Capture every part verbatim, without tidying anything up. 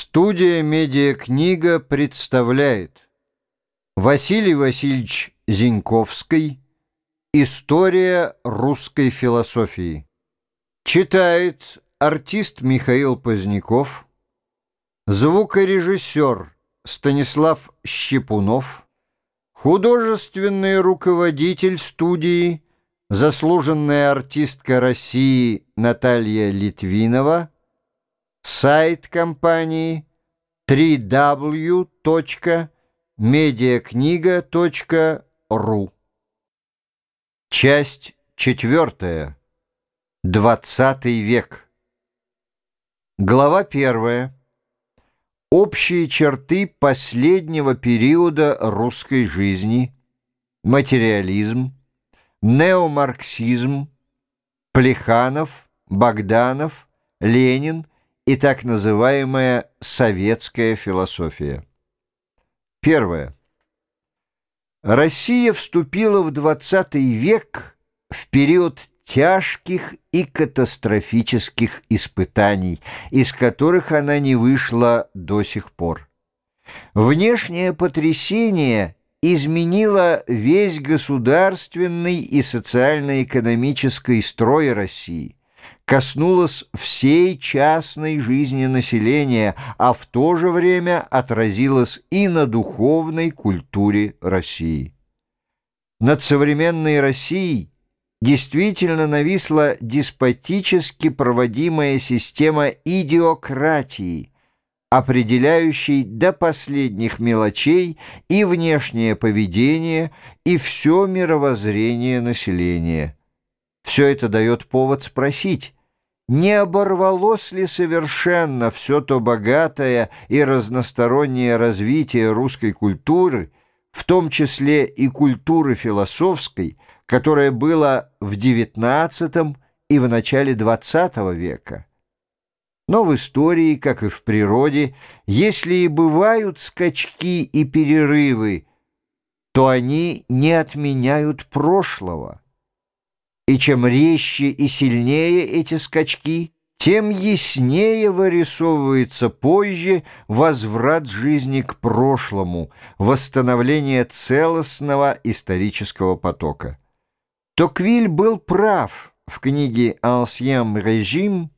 Студия «Медиакнига» представляет Василий Васильевич Зиньковский «История русской философии». Читает артист Михаил Поздняков, звукорежиссер Станислав Щепунов, художественный руководитель студии, заслуженная артистка России Наталья Литвинова, сайт компании дабл ю дабл ю дабл ю точка медиакнига точка ру. Часть четвертая. Двадцатый век. Глава первая. Общие черты последнего периода русской жизни, материализм, неомарксизм, Плеханов, Богданов, Ленин и так называемая советская философия. Первое. Россия вступила в двадцатый век в период тяжких и катастрофических испытаний, из которых она не вышла до сих пор. Внешнее потрясение изменило весь государственный и социально-экономический строй России, коснулось всей частной жизни населения, а в то же время отразилось и на духовной культуре России. Над современной Россией действительно нависла деспотически проводимая система идиократии, определяющей до последних мелочей и внешнее поведение, и все мировоззрение населения. Все это дает повод спросить, не оборвалось ли совершенно все то богатое и разностороннее развитие русской культуры, в том числе и культуры философской, которое было в девятнадцатом и в начале двадцатого века. Но в истории, как и в природе, если и бывают скачки и перерывы, то они не отменяют прошлого. И чем резче и сильнее эти скачки, тем яснее вырисовывается позже возврат жизни к прошлому, восстановление целостного исторического потока. Токвиль был прав в книге «Ancien régime»,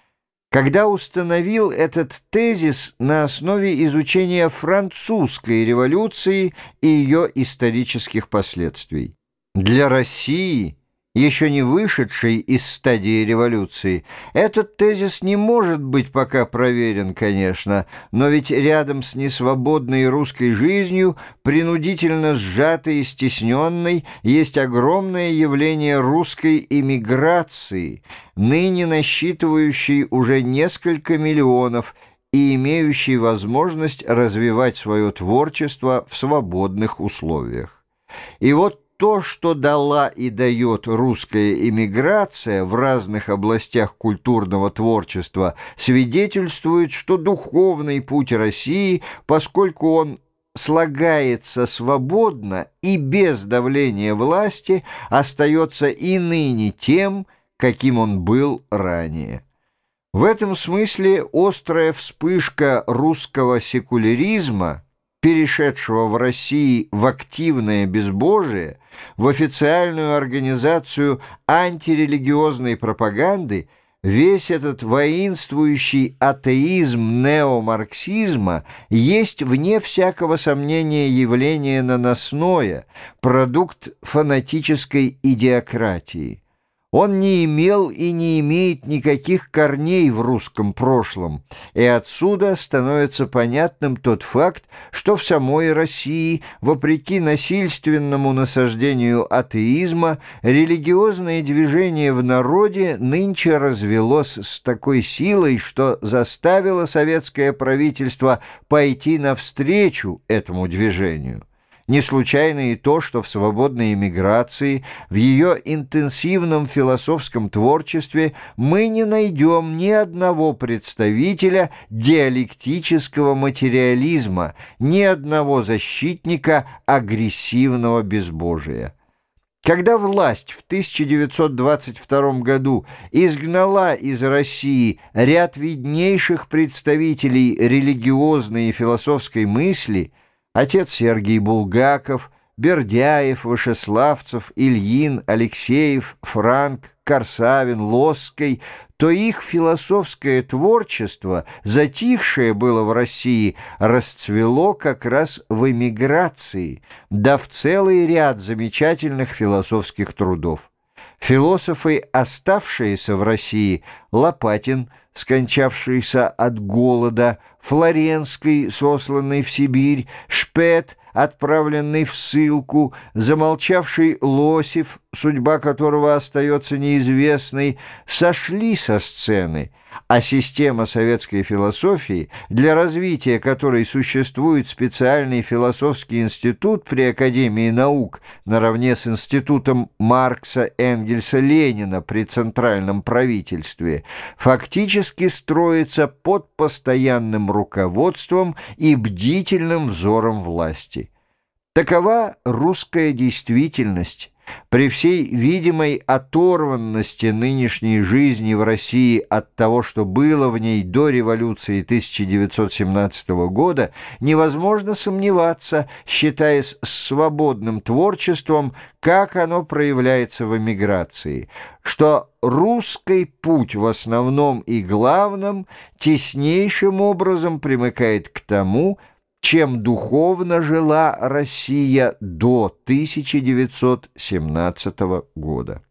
когда установил этот тезис на основе изучения французской революции и ее исторических последствий. Для России, еще не вышедшей из стадии революции, этот тезис не может быть пока проверен, конечно, но ведь рядом с несвободной русской жизнью, принудительно сжатой и стесненной, есть огромное явление русской эмиграции, ныне насчитывающей уже несколько миллионов и имеющей возможность развивать свое творчество в свободных условиях. И вот то, что дала и дает русская эмиграция в разных областях культурного творчества, свидетельствует, что духовный путь России, поскольку он слагается свободно и без давления власти, остается и ныне тем, каким он был ранее. В этом смысле острая вспышка русского секуляризма, перешедшего в России в активное безбожие, в официальную организацию антирелигиозной пропаганды, весь этот воинствующий атеизм неомарксизма есть, вне всякого сомнения, явление наносное, продукт фанатической идиократии. Он не имел и не имеет никаких корней в русском прошлом, и отсюда становится понятным тот факт, что в самой России, вопреки насильственному насаждению атеизма, религиозное движение в народе нынче развелось с такой силой, что заставило советское правительство пойти навстречу этому движению. Не случайно и то, что в свободной эмиграции, в ее интенсивном философском творчестве мы не найдем ни одного представителя диалектического материализма, ни одного защитника агрессивного безбожия. Когда власть в тысяча девятьсот двадцать втором году изгнала из России ряд виднейших представителей религиозной и философской мысли, отец Сергий Булгаков, Бердяев, Вышеславцев, Ильин, Алексеев, Франк, Корсавин, Лосский, то их философское творчество, затихшее было в России, расцвело как раз в эмиграции, дав целый ряд замечательных философских трудов. Философы, оставшиеся в России, Лопатин, скончавшийся от голода, Флоренский, сосланный в Сибирь, Шпет, отправленный в ссылку, замолчавший Лосев, судьба которого остается неизвестной, сошли со сцены, а система советской философии, для развития которой существует специальный философский институт при Академии наук наравне с институтом Маркса, Энгельса, Ленина при Центральном правительстве, фактически строится под постоянным руководством и бдительным взором власти. Такова русская действительность. При всей видимой оторванности нынешней жизни в России от того, что было в ней до революции тысяча девятьсот семнадцатого года, невозможно сомневаться, считаясь свободным творчеством, как оно проявляется в эмиграции, что русский путь в основном и главном теснейшим образом примыкает к тому, чем духовно жила Россия до тысяча девятьсот семнадцатого года.